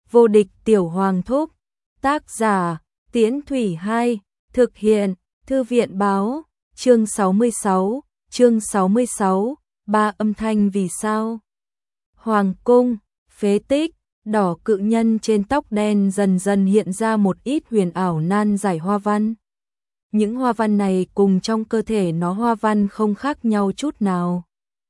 Vô địch tiểu hoàng thúc. Tác giả, Tiễn Thủy 2, thực hiện, Thư viện báo, chương 66, ba âm thanh vì sao. Hoàng cung, phế tích, đỏ cự nhân trên tóc đen dần dần hiện ra một ít huyền ảo nan giải hoa văn. Những hoa văn này cùng trong cơ thể nó hoa văn không khác nhau chút nào.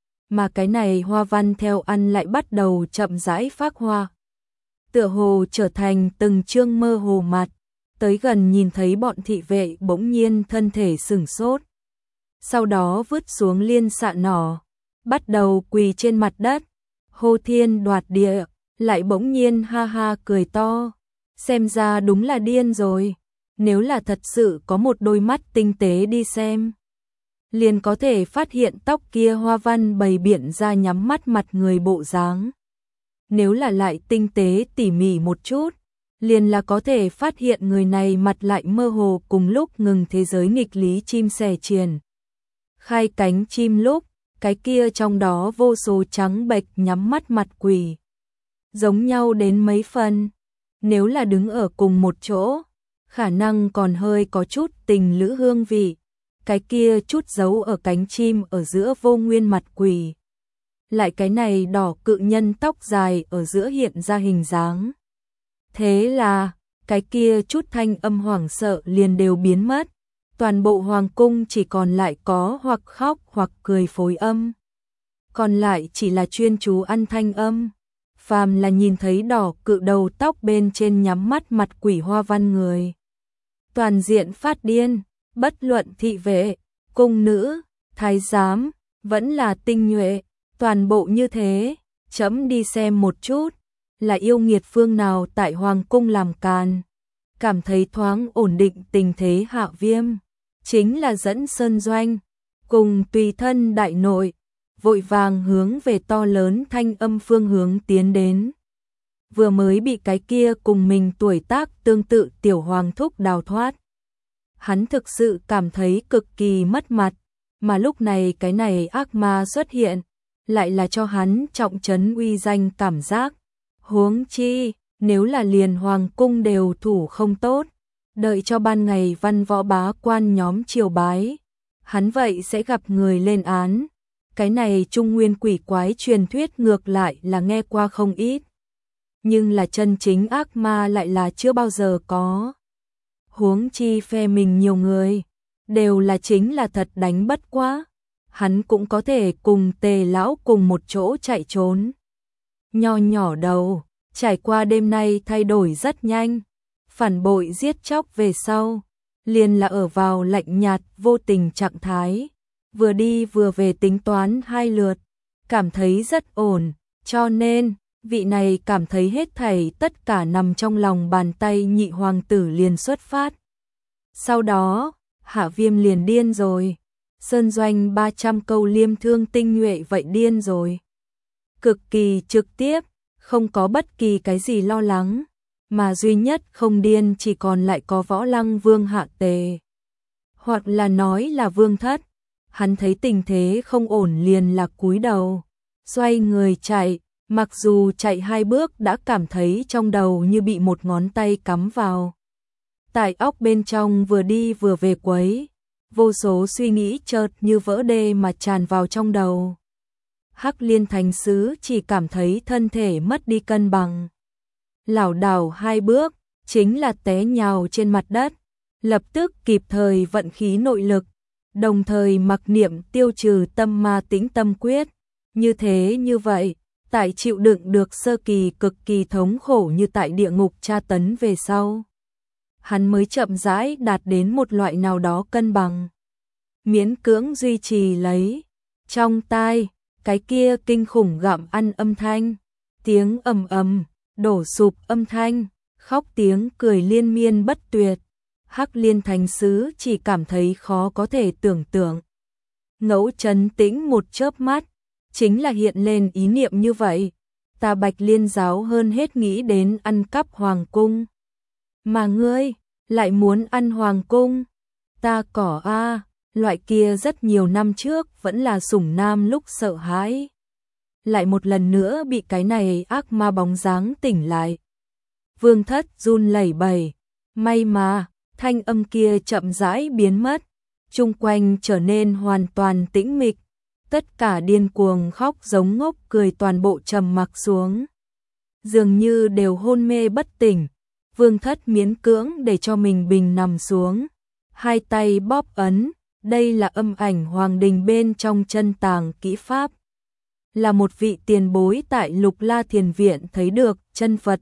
Mà cái này hoa văn theo ăn lại bắt đầu chậm rãi phác hoa. Tựa hồ trở thành từng chương mơ hồ mặt, tới gần nhìn thấy bọn thị vệ bỗng nhiên thân thể sửng sốt. Sau đó vứt xuống liên xạ nỏ, bắt đầu quỳ trên mặt đất, hô thiên đoạt địa, lại bỗng nhiên ha ha cười to. Xem ra đúng là điên rồi, nếu là thật sự có một đôi mắt tinh tế đi xem, liền có thể phát hiện tóc kia hoa văn bày biện ra nhắm mắt mặt người bộ dáng. Nếu là lại tinh tế tỉ mỉ một chút, liền là có thể phát hiện người này mặt lại mơ hồ cùng lúc ngừng thế giới nghịch lý chim sẻ triển khai cánh chim lúc, cái kia trong đó vô số trắng bệch nhắm mắt mặt quỷ. Giống nhau đến mấy phần, nếu là đứng ở cùng một chỗ, khả năng còn hơi có chút tình lữ hương vị, cái kia chút giấu ở cánh chim ở giữa vô nguyên mặt quỷ. Lại cái này đỏ cự nhân tóc dài ở giữa hiện ra hình dáng. Thế là, cái kia chút thanh âm hoảng sợ liền đều biến mất. Toàn bộ hoàng cung chỉ còn lại có hoặc khóc hoặc cười phối âm. Còn lại chỉ là chuyên chú ăn thanh âm. Phàm là nhìn thấy đỏ cự đầu tóc bên trên nhắm mắt mặt quỷ hoa văn người. Toàn diện phát điên, bất luận thị vệ, cung nữ, thái giám, vẫn là tinh nhuệ. Toàn bộ như thế, chấm đi xem một chút, là yêu nghiệt phương nào tại hoàng cung làm càn. Cảm thấy thoáng ổn định tình thế Hạ Viêm, chính là dẫn Sơn Doanh, cùng tùy thân đại nội, vội vàng hướng về to lớn thanh âm phương hướng tiến đến. Vừa mới bị cái kia cùng mình tuổi tác tương tự tiểu hoàng thúc đào thoát. Hắn thực sự cảm thấy cực kỳ mất mặt, mà lúc này cái này ác ma xuất hiện, lại là cho hắn trọng trấn uy danh cảm giác. Huống chi, nếu là liền hoàng cung đều thủ không tốt, đợi cho ban ngày văn võ bá quan nhóm triều bái, hắn vậy sẽ gặp người lên án. Cái này trung nguyên quỷ quái truyền thuyết ngược lại là nghe qua không ít, nhưng là chân chính ác ma lại là chưa bao giờ có. Huống chi phe mình nhiều người, đều là chính là thật đánh bất quá. Hắn cũng có thể cùng Tề lão cùng một chỗ chạy trốn. Nho nhỏ đầu, trải qua đêm nay thay đổi rất nhanh, phản bội giết chóc về sau, liền là ở vào lạnh nhạt vô tình trạng thái, vừa đi vừa về tính toán hai lượt, cảm thấy rất ổn, cho nên, vị này cảm thấy hết thảy tất cả nằm trong lòng bàn tay nhị hoàng tử liền xuất phát. Sau đó, Hạ Viêm liền điên rồi. Sơn Doanh 300 câu liêm thương tinh nhuệ vậy điên rồi. Cực kỳ trực tiếp, không có bất kỳ cái gì lo lắng, mà duy nhất không điên chỉ còn lại có Võ Lăng Vương Hạ Tề. Hoặc là nói là Vương Thất, hắn thấy tình thế không ổn liền là cúi đầu, xoay người chạy, mặc dù chạy 2 bước đã cảm thấy trong đầu như bị một ngón tay cắm vào. Tại óc bên trong vừa đi vừa về quấy. Vô số suy nghĩ chợt như vỡ đê mà tràn vào trong đầu. Hắc Liên Thánh Sứ chỉ cảm thấy thân thể mất đi cân bằng. Lảo đảo 2 bước, chính là té nhào trên mặt đất. Lập tức kịp thời vận khí nội lực, đồng thời mặc niệm tiêu trừ tâm ma tĩnh tâm quyết. Như thế như vậy, tại chịu đựng được sơ kỳ cực kỳ thống khổ như tại địa ngục tra tấn về sau, hắn mới chậm rãi đạt đến một loại nào đó cân bằng. Miễn cưỡng duy trì lấy. Trong tai, cái kia kinh khủng gặm ăn âm thanh, tiếng ầm ầm, đổ sụp âm thanh, khóc tiếng cười liên miên bất tuyệt. Hắc Liên Thánh Sứ chỉ cảm thấy khó có thể tưởng tượng. Ngẫu trấn tĩnh một chớp mắt, chính là hiện lên ý niệm như vậy. Ta Bạch Liên giáo hơn hết nghĩ đến ăn cắp hoàng cung. Mà ngươi, lại muốn ăn hoàng cung. Ta cỏ a, loại kia rất nhiều năm trước vẫn là sủng nam lúc sợ hãi. Lại một lần nữa bị cái này ác ma bóng dáng tỉnh lại. Vương Thất run lẩy bẩy, may mà, thanh âm kia chậm rãi biến mất, chung quanh trở nên hoàn toàn tĩnh mịch, tất cả điên cuồng khóc giống ngốc cười toàn bộ trầm mặc xuống. Dường như đều hôn mê bất tỉnh, Vương Thất miễn cưỡng để cho mình bình nằm xuống, hai tay bóp ấn, đây là âm ảnh hoàng đình bên trong chân tàng kỹ pháp. Là một vị tiền bối tại Lục La Thiền Viện thấy được chân Phật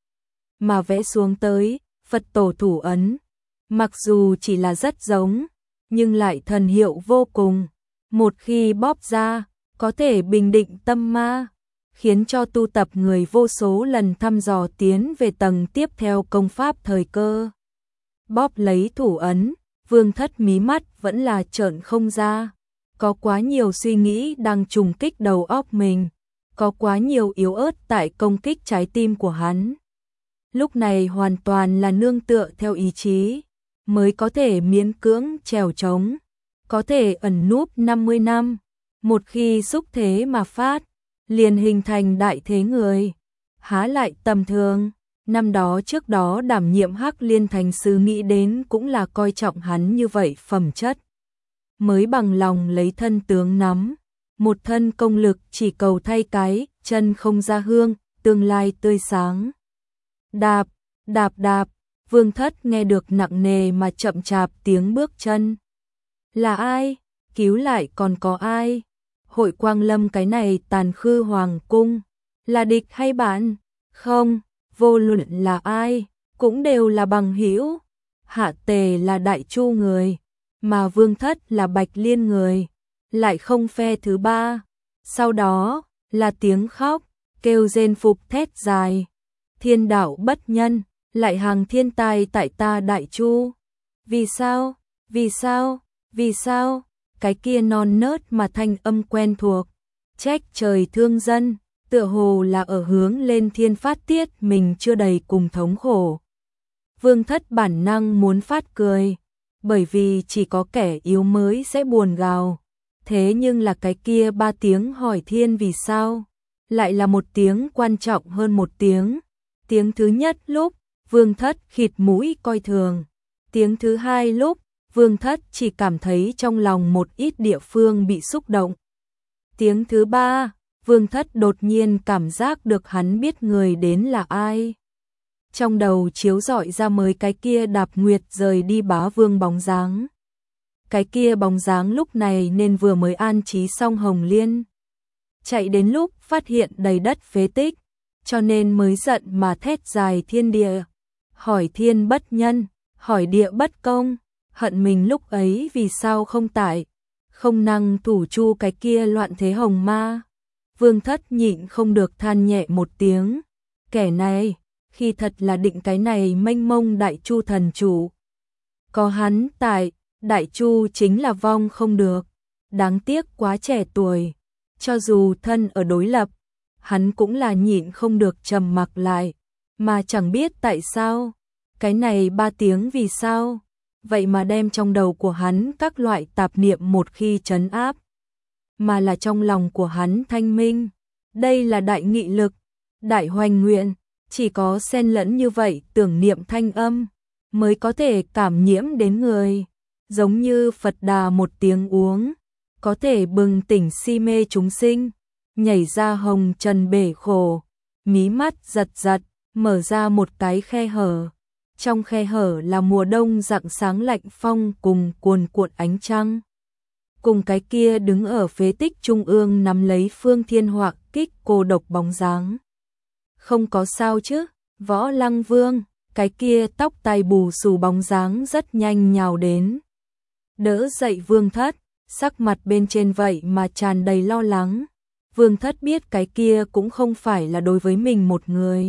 mà vẽ xuống tới, Phật tổ thủ ấn. Mặc dù chỉ là rất giống, nhưng lại thần hiệu vô cùng. Một khi bóp ra, có thể bình định tâm ma, khiến cho tu tập người vô số lần thăm dò tiến về tầng tiếp theo công pháp thời cơ. Bóp lấy thủ ấn, Vương Thất mí mắt vẫn là trợn không ra. Có quá nhiều suy nghĩ đang trùng kích đầu óc mình, có quá nhiều yếu ớt tại công kích trái tim của hắn. Lúc này hoàn toàn là nương tựa theo ý chí, mới có thể miễn cưỡng trèo trống, có thể ẩn núp 50 năm. Một khi xúc thế mà phát, liền hình thành đại thế người. Há lại tầm thường, năm đó trước đó đảm nhiệm Hắc Liên Thành Sư nghĩ đến cũng là coi trọng hắn như vậy phẩm chất. Mới bằng lòng lấy thân tướng nắm, một thân công lực chỉ cầu thay cái, chân không ra hương, tương lai tươi sáng. Đạp, đạp đạp, Vương Thất nghe được nặng nề mà chậm chạp tiếng bước chân. Là ai? Cứu lại còn có ai? Hội Quang Lâm cái này tàn khư hoàng cung, là địch hay bạn? Không, vô luận là ai, cũng đều là bằng hữu. Hạ Tề là Đại Chu người, mà Vương Thất là Bạch Liên người, lại không phe thứ ba. Sau đó là tiếng khóc, kêu rên phục thét dài. Thiên đạo bất nhân, lại hàng thiên tai tại ta Đại Chu. Vì sao? Vì sao? Vì sao? Cái kia non nớt mà thanh âm quen thuộc, trách trời thương dân, tựa hồ là ở hướng lên thiên phát tiết mình chưa đầy cùng thống khổ. Vương Thất bản năng muốn phát cười, bởi vì chỉ có kẻ yếu mới sẽ buồn gào. Thế nhưng là cái kia ba tiếng hỏi thiên vì sao, lại là một tiếng quan trọng hơn một tiếng. Tiếng thứ nhất lúc, Vương Thất khịt mũi coi thường. Tiếng thứ hai lúc, Vương Thất chỉ cảm thấy trong lòng một ít địa phương bị xúc động. Tiếng thứ ba, Vương Thất đột nhiên cảm giác được hắn biết người đến là ai. Trong đầu chiếu rọi ra mới cái kia Đạp Nguyệt rời đi bá vương bóng dáng. Cái kia bóng dáng lúc này nên vừa mới an trí xong Hồng Liên. Chạy đến lúc phát hiện đầy đất phế tích, cho nên mới giận mà thét dài thiên địa. Hỏi thiên bất nhân, hỏi địa bất công, hận mình lúc ấy vì sao không tại, không năng thủ chu cái kia loạn thế hồng ma. Vương Thất nhịn không được than nhẹ một tiếng, kẻ này, khi thật là định cái này mênh mông Đại Chu thần chủ. Có hắn tại, Đại Chu chính là vong không được, đáng tiếc quá trẻ tuổi, cho dù thân ở đối lập, hắn cũng là nhịn không được trầm mặc lại, mà chẳng biết tại sao, cái này ba tiếng vì sao, vậy mà đem trong đầu của hắn các loại tạp niệm một khi trấn áp, mà là trong lòng của hắn thanh minh. Đây là đại nghị lực, đại hoành nguyện, chỉ có xen lẫn như vậy tưởng niệm thanh âm, mới có thể cảm nhiễm đến người, giống như Phật Đà một tiếng uống, có thể bừng tỉnh si mê chúng sinh, nhảy ra hồng trần bể khổ, mí mắt giật giật, mở ra một cái khe hở. Trong khe hở là mùa đông rạng sáng lạnh phong cùng cuồn cuộn ánh trăng. Cùng cái kia đứng ở phế tích trung ương nắm lấy phương thiên họa kích cô độc bóng dáng. Không có sao chứ, Võ Lăng Vương, cái kia tóc tai bù xù bóng dáng rất nhanh nhào đến. Đỡ dậy Vương Thất, sắc mặt bên trên vậy mà tràn đầy lo lắng. Vương Thất biết cái kia cũng không phải là đối với mình một người,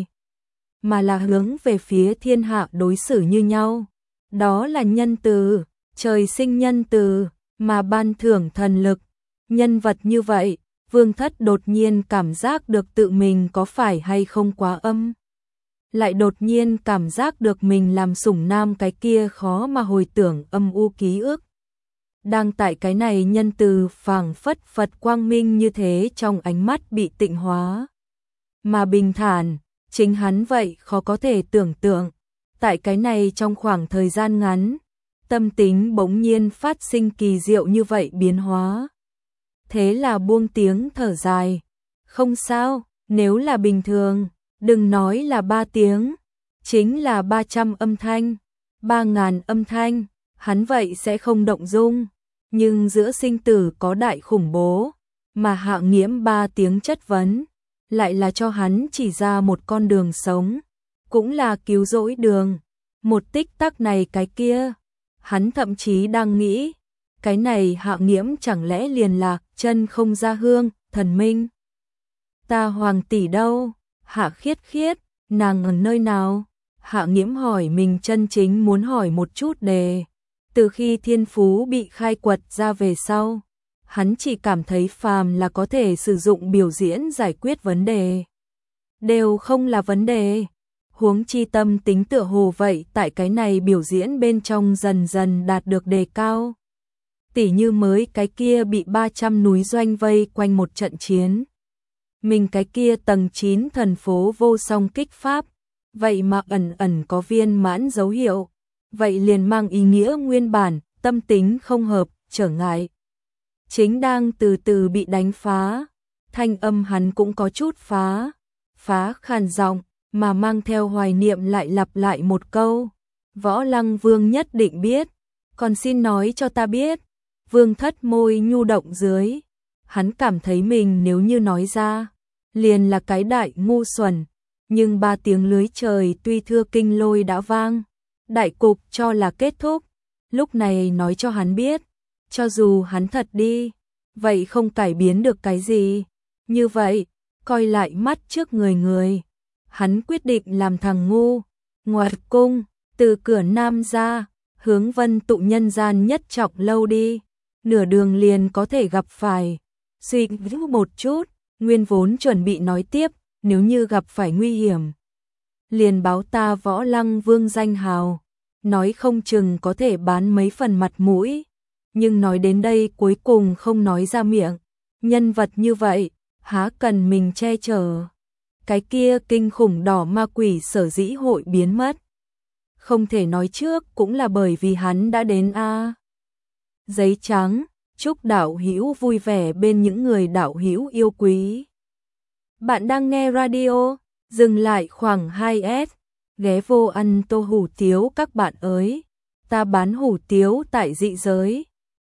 mà là hướng về phía thiên hạ đối xử như nhau. Đó là nhân từ, trời sinh nhân từ, mà ban thưởng thần lực. Nhân vật như vậy, Vương Thất đột nhiên cảm giác được tự mình có phải hay không quá âm. Lại đột nhiên cảm giác được mình làm sủng nam cái kia khó mà hồi tưởng âm u ký ức. Đang tại cái này nhân từ phảng phất Phật quang minh như thế trong ánh mắt bị tịnh hóa. Mà bình thản, Chính hắn vậy khó có thể tưởng tượng, tại cái này trong khoảng thời gian ngắn, tâm tính bỗng nhiên phát sinh kỳ diệu như vậy biến hóa. Thế là buông tiếng thở dài, không sao, nếu là bình thường, đừng nói là 3 tiếng, chính là 300 âm thanh, 3.000 âm thanh, hắn vậy sẽ không động dung. Nhưng giữa sinh tử có đại khủng bố, mà Hạ Nghiễm 3 tiếng chất vấn, lại là cho hắn chỉ ra một con đường sống, cũng là cứu rỗi đường. Một tích tắc này cái kia, hắn thậm chí đang nghĩ, cái này Hạ Nghiễm chẳng lẽ liền lạc chân không ra hương, thần minh. Ta Hoàng tỷ đâu? Hạ Khiết Khiết, nàng ở nơi nào? Hạ Nghiễm hỏi mình chân chính muốn hỏi một chút đề. Từ khi thiên phú bị khai quật ra về sau, hắn chỉ cảm thấy phàm là có thể sử dụng biểu diễn giải quyết vấn đề, đều không là vấn đề. Huống chi tâm tính tựa hồ vậy tại cái này biểu diễn bên trong dần dần đạt được đề cao. Tỉ như mới cái kia bị 300 núi doanh vây quanh một trận chiến. Mình cái kia tầng 9 thần phố vô song kích pháp, vậy mà ẩn ẩn có viên mãn dấu hiệu. Vậy liền mang ý nghĩa nguyên bản, tâm tính không hợp, trở ngại. Chính đang từ từ bị đánh phá, thanh âm hắn cũng có chút phá khàn giọng, mà mang theo hoài niệm lại lặp lại một câu. Võ Lăng Vương nhất định biết, còn xin nói cho ta biết. Vương Thất môi nhu động dưới, hắn cảm thấy mình nếu như nói ra, liền là cái đại ngu xuẩn, nhưng 3 tiếng lưới trời tuy thưa kinh lôi đã vang, đại cục cho là kết thúc, lúc này nói cho hắn biết, cho dù hắn thật đi, vậy không cải biến được cái gì. Như vậy, coi lại mắt trước người, hắn quyết định làm thằng ngu, ngoặt cung, từ cửa nam ra, hướng Vân Tụ nhân gian nhất trọng lâu đi, nửa đường liền có thể gặp phải. Suy nghĩ một chút, nguyên vốn chuẩn bị nói tiếp, nếu như gặp phải nguy hiểm, liền báo ta Võ Lăng Vương danh hào, nói không chừng có thể bán mấy phần mặt mũi, nhưng nói đến đây cuối cùng không nói ra miệng. Nhân vật như vậy, há cần mình che chở. Cái kia kinh khủng đỏ ma quỷ sở dĩ hội biến mất, không thể nói trước cũng là bởi vì hắn đã đến a. Giấy trắng, chúc đạo hữu vui vẻ bên những người đạo hữu yêu quý. Bạn đang nghe radio, dừng lại khoảng 2S, ghé vô ăn tô hủ tiếu các bạn ơi. Ta bán hủ tiếu tại dị giới.